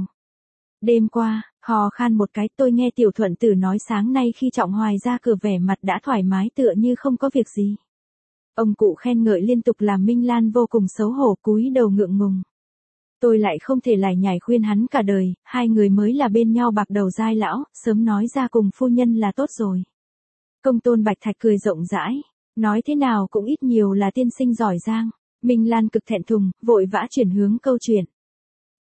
Đêm qua, hò khan một cái, tôi nghe Tiểu Thuận Tử nói sáng nay khi Trọng Hoài ra cửa vẻ mặt đã thoải mái tựa như không có việc gì. Ông cụ khen ngợi liên tục làm Minh Lan vô cùng xấu hổ, cúi đầu ngượng ngùng. Tôi lại không thể lải nhải khuyên hắn cả đời, 2 người mới là bên nhau bạc đầu dai lão, sớm nói ra cùng phu nhân là tốt rồi. Công tôn Bạch Thạch cười rộng rãi, nói thế nào cũng ít nhiều là tiên sinh giỏi giang. Minh Lan cực thẹn thùng, vội vã chuyển hướng câu chuyện.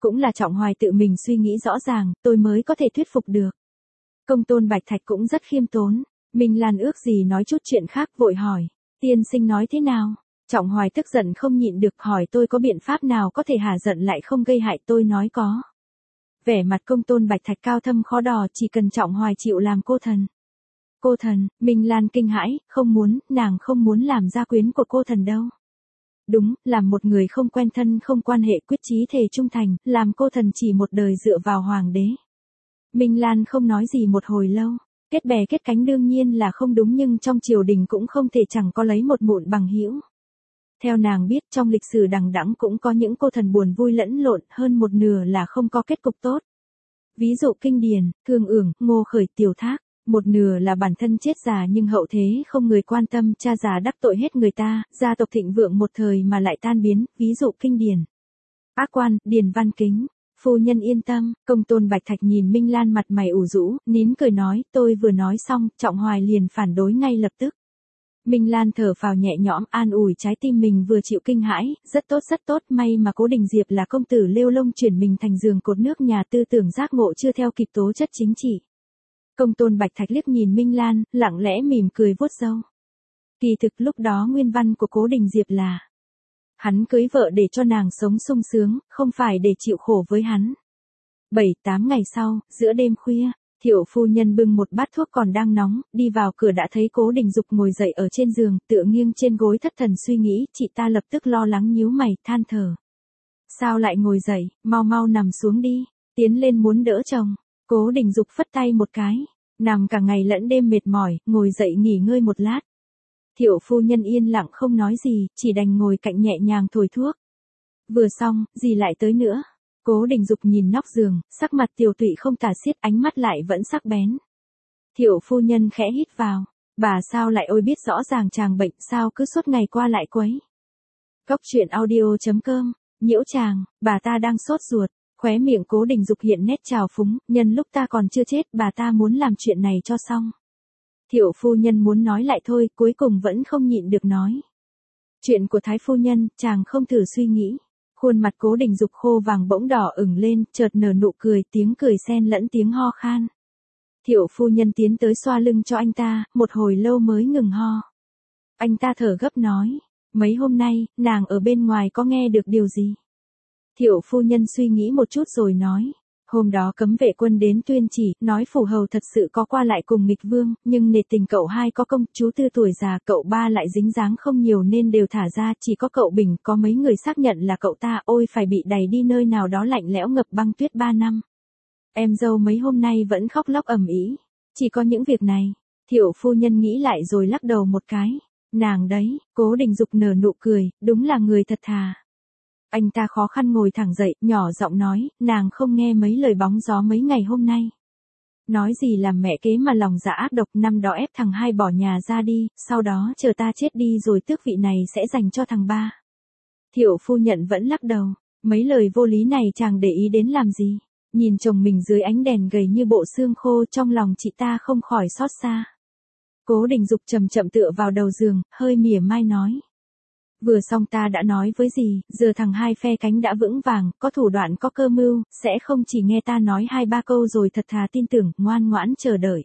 Cũng là Trọng Hoài tự mình suy nghĩ rõ ràng, tôi mới có thể thuyết phục được. Công tôn Bạch Thạch cũng rất khiêm tốn. Minh Lan ước gì nói chút chuyện khác, vội hỏi. Tiên sinh nói thế nào? Trọng Hoài tức giận không nhịn được, hỏi tôi có biện pháp nào có thể hả giận lại không gây hại. Tôi nói có. Vẻ mặt công tôn Bạch Thạch cao thâm khó đò, chỉ cần Trọng Hoài chịu làm cô thần. Cô thần? Minh Lan kinh hãi, không muốn, nàng không muốn làm gia quyến của cô thần đâu. Đúng, làm một người không quen thân không quan hệ, quyết chí thề trung thành, làm cô thần chỉ một đời dựa vào hoàng đế. Minh Lan không nói gì một hồi lâu. Kết bè kết cánh đương nhiên là không đúng, nhưng trong triều đình cũng không thể chẳng có lấy một mụn bằng hữu. Theo nàng biết, trong lịch sử đằng đẵng cũng có những cô thần buồn vui lẫn lộn, hơn một nửa là không có kết cục tốt. Ví dụ Kinh Điền, Thương Ưởng, Ngô Khởi, Tiểu Thác. Một nửa là bản thân chết già nhưng hậu thế không người quan tâm, cha già đắc tội hết người ta, gia tộc thịnh vượng một thời mà lại tan biến, ví dụ Kinh Điền. Ác quan, Điền Văn Kính. Phu nhân yên tâm. Công tôn Bạch Thạch nhìn Minh Lan mặt mày ủ rũ, nín cười nói, tôi vừa nói xong, Trọng Hoài liền phản đối ngay lập tức. Minh Lan thở phào nhẹ nhõm, an ủi trái tim mình vừa chịu kinh hãi, rất tốt, may mà Cố Đình Diệp là công tử Lêu Lông chuyển mình thành giường cột nước, nhà tư tưởng giác ngộ chưa theo kịp tố chất chính trị. Công tôn Bạch Thạch liếc nhìn Minh Lan, lặng lẽ mỉm cười vuốt râu. Kỳ thực lúc đó nguyên văn của Cố Đình Diệp là hắn cưới vợ để cho nàng sống sung sướng, không phải để chịu khổ với hắn. 7-8 ngày sau, giữa đêm khuya, Thiệu phu nhân bưng một bát thuốc còn đang nóng, đi vào cửa đã thấy Cố Đình Dục ngồi dậy ở trên giường, tựa nghiêng trên gối thất thần suy nghĩ, chị ta lập tức lo lắng nhíu mày, than thở. Sao lại ngồi dậy, mau nằm xuống đi, tiến lên muốn đỡ chồng. Cố Đình Dục phất tay một cái, nằm cả ngày lẫn đêm mệt mỏi, ngồi dậy nghỉ ngơi một lát. Thiệu phu nhân yên lặng không nói gì, chỉ đành ngồi cạnh nhẹ nhàng thổi thuốc. Vừa xong, gì lại tới nữa? Cố Đình Dục nhìn nóc giường, sắc mặt tiều tụy không tả xiết, ánh mắt lại vẫn sắc bén. Thiệu phu nhân khẽ hít vào, bà sao lại ôi biết rõ ràng chàng bệnh, sao cứ suốt ngày qua lại quấy. Cốc truyện audio.com, nhiễu chàng, bà ta đang sốt ruột. Khóe miệng Cố Đình Dục hiện nét trào phúng, nhân lúc ta còn chưa chết, bà ta muốn làm chuyện này cho xong. Thiệu phu nhân muốn nói lại thôi, cuối cùng vẫn không nhịn được nói. Chuyện của Thái phu nhân, chàng không thử suy nghĩ. Khuôn mặt Cố Đình Dục khô vàng bỗng đỏ ửng lên, chợt nở nụ cười, tiếng cười xen lẫn tiếng ho khan. Thiệu phu nhân tiến tới xoa lưng cho anh ta, một hồi lâu mới ngừng ho. Anh ta thở gấp nói, mấy hôm nay, nàng ở bên ngoài có nghe được điều gì? Thiệu phu nhân suy nghĩ một chút rồi nói, hôm đó cấm vệ quân đến tuyên chỉ, nói phủ hầu thật sự có qua lại cùng nghịch vương, nhưng nể tình cậu hai có công, chú tư tuổi già, cậu ba lại dính dáng không nhiều nên đều thả ra, chỉ có cậu Bình, có mấy người xác nhận là cậu ta, ôi phải bị đày đi nơi nào đó lạnh lẽo ngập băng tuyết 3 năm. Em dâu mấy hôm nay vẫn khóc lóc ầm ĩ, chỉ có những việc này. Thiệu phu nhân nghĩ lại rồi lắc đầu một cái, nàng đấy. Cố Đình Dục nở nụ cười, đúng là người thật thà. Anh ta khó khăn ngồi thẳng dậy, nhỏ giọng nói, nàng không nghe mấy lời bóng gió mấy ngày hôm nay. Nói gì làm mẹ kế mà lòng dạ ác độc, năm đó ép thằng hai bỏ nhà ra đi, sau đó chờ ta chết đi rồi tước vị này sẽ dành cho thằng ba. Thiệu phu nhận vẫn lắc đầu, mấy lời vô lý này chàng để ý đến làm gì? Nhìn chồng mình dưới ánh đèn gầy như bộ xương khô, trong lòng chị ta không khỏi xót xa. Cố Đình Dục chậm chậm tựa vào đầu giường, hơi mỉa mai nói. Vừa xong ta đã nói với gì, giờ thằng hai phe cánh đã vững vàng, có thủ đoạn có cơ mưu, sẽ không chỉ nghe ta nói 2-3 câu rồi thật thà tin tưởng, ngoan ngoãn chờ đợi.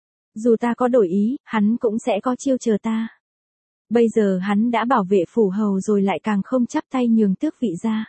Dù ta có đổi ý, hắn cũng sẽ có chiêu chờ ta. Bây giờ hắn đã bảo vệ phủ hầu rồi lại càng không chắp tay nhường tước vị ra.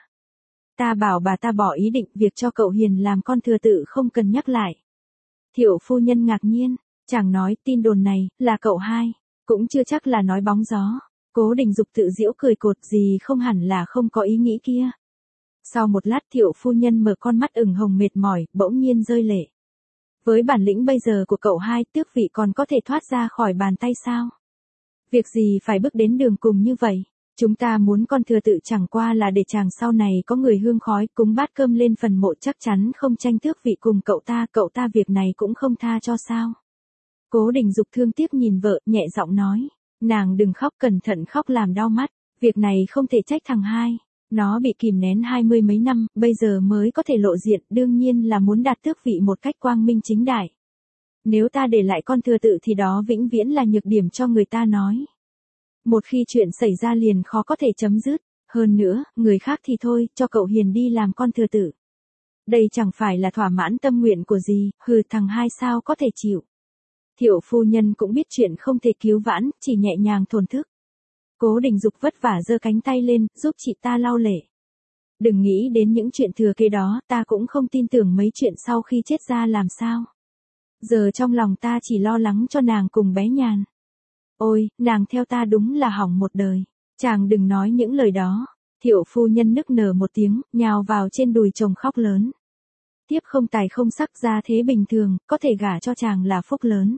Ta bảo bà ta bỏ ý định, việc cho cậu Hiền làm con thừa tự không cần nhắc lại. Thiệu phu nhân ngạc nhiên, chàng nói tin đồn này, là cậu hai, cũng chưa chắc là nói bóng gió. Cố Đình Dục tự giễu cười cột, gì không hẳn là không có ý nghĩ kia. Sau một lát Thiệu phu nhân mở con mắt ửng hồng mệt mỏi, bỗng nhiên rơi lệ. Với bản lĩnh bây giờ của cậu hai, tước vị còn có thể thoát ra khỏi bàn tay sao? Việc gì phải bước đến đường cùng như vậy? Chúng ta muốn con thừa tự chẳng qua là để chàng sau này có người hương khói cúng bát cơm lên phần mộ, chắc chắn không tranh tước vị cùng cậu ta việc này cũng không tha cho sao? Cố Đình Dục thương tiếc nhìn vợ, nhẹ giọng nói. Nàng đừng khóc, cẩn thận khóc làm đau mắt, việc này không thể trách thằng hai, nó bị kìm nén 20 mấy năm, bây giờ mới có thể lộ diện, đương nhiên là muốn đạt tước vị một cách quang minh chính đại. Nếu ta để lại con thừa tự thì đó vĩnh viễn là nhược điểm cho người ta nói. Một khi chuyện xảy ra liền khó có thể chấm dứt, hơn nữa, người khác thì thôi, cho cậu Hiền đi làm con thừa tự. đây chẳng phải là thỏa mãn tâm nguyện của gì, hừ thằng hai sao có thể chịu. Thiệu phu nhân cũng biết chuyện không thể cứu vãn, chỉ nhẹ nhàng thổn thức. Cố Đình Dục vất vả giơ cánh tay lên, giúp chị ta lau lệ. Đừng nghĩ đến những chuyện thừa kế đó, ta cũng không tin tưởng mấy chuyện sau khi chết ra làm sao. Giờ trong lòng ta chỉ lo lắng cho nàng cùng bé Nhàn. Ôi, nàng theo ta đúng là hỏng một đời. Chàng đừng nói những lời đó. Thiệu phu nhân nức nở một tiếng, nhào vào trên đùi chồng khóc lớn. Tiếp không tài không sắc ra thế bình thường, có thể gả cho chàng là phúc lớn.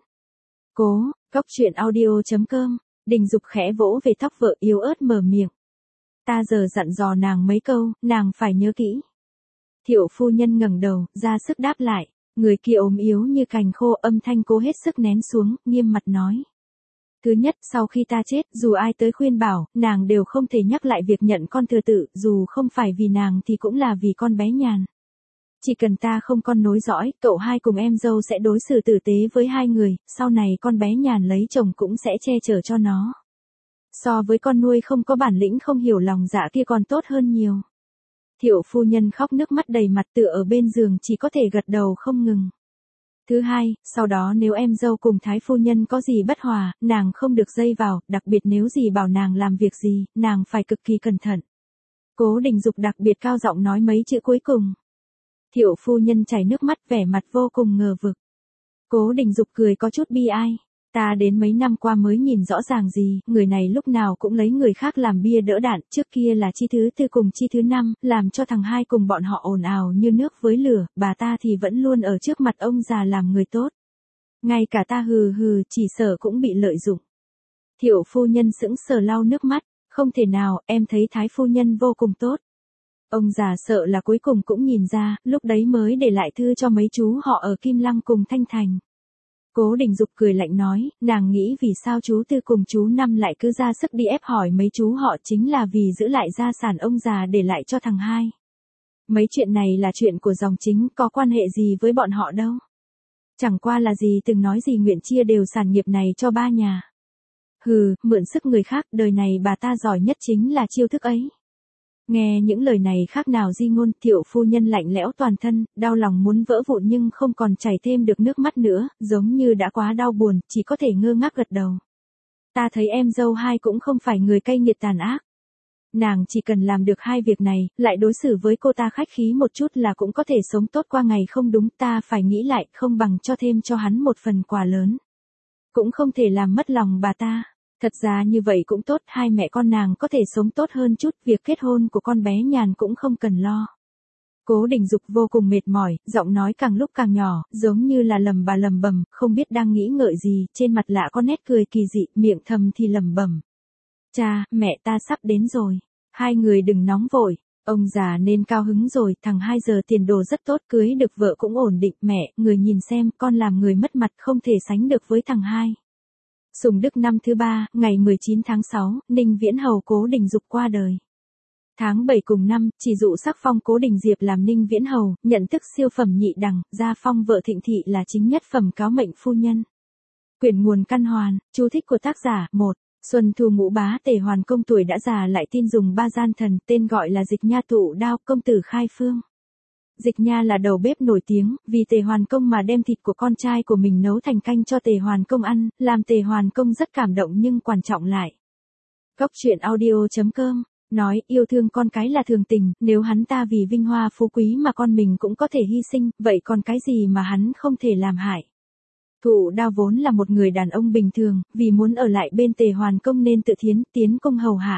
Cóc truyện audio.com, Đình Dục khẽ vỗ về tóc vợ yếu ớt mở miệng. Ta giờ dặn dò nàng mấy câu, nàng phải nhớ kỹ. Thiệu phu nhân ngẩng đầu, ra sức đáp lại. Người kia ốm yếu như cành khô, âm thanh cố hết sức nén xuống, nghiêm mặt nói. Thứ nhất, sau khi ta chết, dù ai tới khuyên bảo, nàng đều không thể nhắc lại việc nhận con thừa tự, dù không phải vì nàng thì cũng là vì con bé Nhàn. Chỉ cần ta không con nối dõi, cậu hai cùng em dâu sẽ đối xử tử tế với hai người, sau này con bé Nhàn lấy chồng cũng sẽ che chở cho nó. So với con nuôi không có bản lĩnh không hiểu lòng dạ kia còn tốt hơn nhiều. Thiệu phu nhân khóc nước mắt đầy mặt tựa ở bên giường chỉ có thể gật đầu không ngừng. Thứ hai, sau đó nếu em dâu cùng thái phu nhân có gì bất hòa, nàng không được dây vào, đặc biệt nếu gì bảo nàng làm việc gì, nàng phải cực kỳ cẩn thận. Cố Đình Dục đặc biệt cao giọng nói mấy chữ cuối cùng. Thiệu phu nhân chảy nước mắt vẻ mặt vô cùng ngờ vực. Cố Đình Dục cười có chút bi ai. Ta đến mấy năm qua mới nhìn rõ ràng gì, người này lúc nào cũng lấy người khác làm bia đỡ đạn, trước kia là chi thứ tư cùng chi thứ năm, làm cho thằng hai cùng bọn họ ồn ào như nước với lửa, bà ta thì vẫn luôn ở trước mặt ông già làm người tốt. Ngay cả ta hừ hừ chỉ sợ cũng bị lợi dụng. Thiệu phu nhân sững sờ lau nước mắt, không thể nào, em thấy thái phu nhân vô cùng tốt. Ông già sợ là cuối cùng cũng nhìn ra, lúc đấy mới để lại thư cho mấy chú họ ở Kim Lăng cùng Thanh Thành. Cố Đình Dục cười lạnh nói, nàng nghĩ vì sao chú Tư cùng chú Năm lại cứ ra sức đi ép hỏi mấy chú họ chính là vì giữ lại gia sản ông già để lại cho thằng hai. Mấy chuyện này là chuyện của dòng chính, có quan hệ gì với bọn họ đâu. Chẳng qua là gì từng nói gì nguyện chia đều sản nghiệp này cho ba nhà. Hừ, mượn sức người khác, đời này bà ta giỏi nhất chính là chiêu thức ấy. Nghe những lời này khác nào di ngôn, Thiệu phu nhân lạnh lẽo toàn thân, đau lòng muốn vỡ vụn nhưng không còn chảy thêm được nước mắt nữa, giống như đã quá đau buồn, chỉ có thể ngơ ngác gật đầu. Ta thấy em dâu hai cũng không phải người cay nghiệt tàn ác. Nàng chỉ cần làm được hai việc này, lại đối xử với cô ta khách khí một chút là cũng có thể sống tốt qua ngày không đúng, ta phải nghĩ lại, không bằng cho thêm cho hắn một phần quà lớn. Cũng không thể làm mất lòng bà ta. Thật ra như vậy cũng tốt, hai mẹ con nàng có thể sống tốt hơn chút, việc kết hôn của con bé Nhàn cũng không cần lo. Cố Đình Dục vô cùng mệt mỏi, giọng nói càng lúc càng nhỏ, giống như là lầm bà lầm bầm, không biết đang nghĩ ngợi gì, trên mặt lạ có nét cười kỳ dị, miệng thầm thì lầm bầm. Cha, mẹ ta sắp đến rồi, hai người đừng nóng vội, ông già nên cao hứng rồi, thằng 2 giờ tiền đồ rất tốt, cưới được vợ cũng ổn định, mẹ, người nhìn xem, con làm người mất mặt không thể sánh được với thằng 2. Sùng Đức năm thứ 3, ngày 19 tháng 6, Ninh Viễn Hầu Cố Đình Dục qua đời. Tháng 7 cùng năm, chỉ dụ sắc phong Cố Đình Diệp làm Ninh Viễn Hầu, nhận thức siêu phẩm nhị đẳng, gia phong vợ Thịnh Thị là chính nhất phẩm cáo mệnh phu nhân. Quyển nguồn căn hoàn, chú thích của tác giả, 1. Xuân Thu Ngũ Bá Tề Hoàn Công tuổi đã già lại tin dùng ba gian thần, tên gọi là Dịch Nha Tụ Đao, công tử Khai Phương. Dịch Nha là đầu bếp nổi tiếng, vì Tề Hoàn Công mà đem thịt của con trai của mình nấu thành canh cho Tề Hoàn Công ăn, làm Tề Hoàn Công rất cảm động nhưng quan trọng lại. Cóc truyện audio.com, nói yêu thương con cái là thường tình, nếu hắn ta vì vinh hoa phú quý mà con mình cũng có thể hy sinh, vậy còn cái gì mà hắn không thể làm hại. Thụ Đao vốn là một người đàn ông bình thường, vì muốn ở lại bên Tề Hoàn Công nên tự tiến công hầu hạ.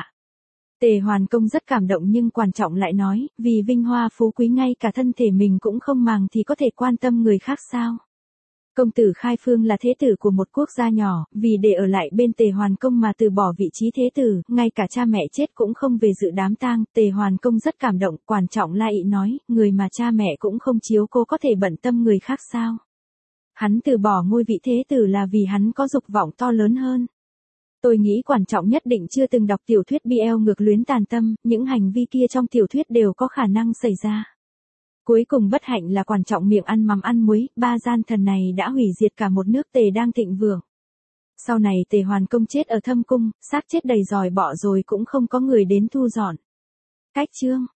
Tề Hoàn Công rất cảm động nhưng quan trọng lại nói, vì vinh hoa phú quý ngay cả thân thể mình cũng không màng thì có thể quan tâm người khác sao. Công tử Khai Phương là thế tử của một quốc gia nhỏ, vì để ở lại bên Tề Hoàn Công mà từ bỏ vị trí thế tử, ngay cả cha mẹ chết cũng không về dự đám tang. Tề Hoàn Công rất cảm động, quan trọng lại nói, người mà cha mẹ cũng không chiếu cố có thể bận tâm người khác sao. Hắn từ bỏ ngôi vị thế tử là vì hắn có dục vọng to lớn hơn. Tôi nghĩ quan trọng nhất định chưa từng đọc tiểu thuyết BL ngược luyến tàn tâm, những hành vi kia trong tiểu thuyết đều có khả năng xảy ra. Cuối cùng bất hạnh là quan trọng miệng ăn mắm ăn muối, ba gian thần này đã hủy diệt cả một nước Tề đang thịnh vượng. Sau này Tề Hoàn Công chết ở Thâm Cung, xác chết đầy giòi bọ rồi cũng không có người đến thu dọn. Cách chương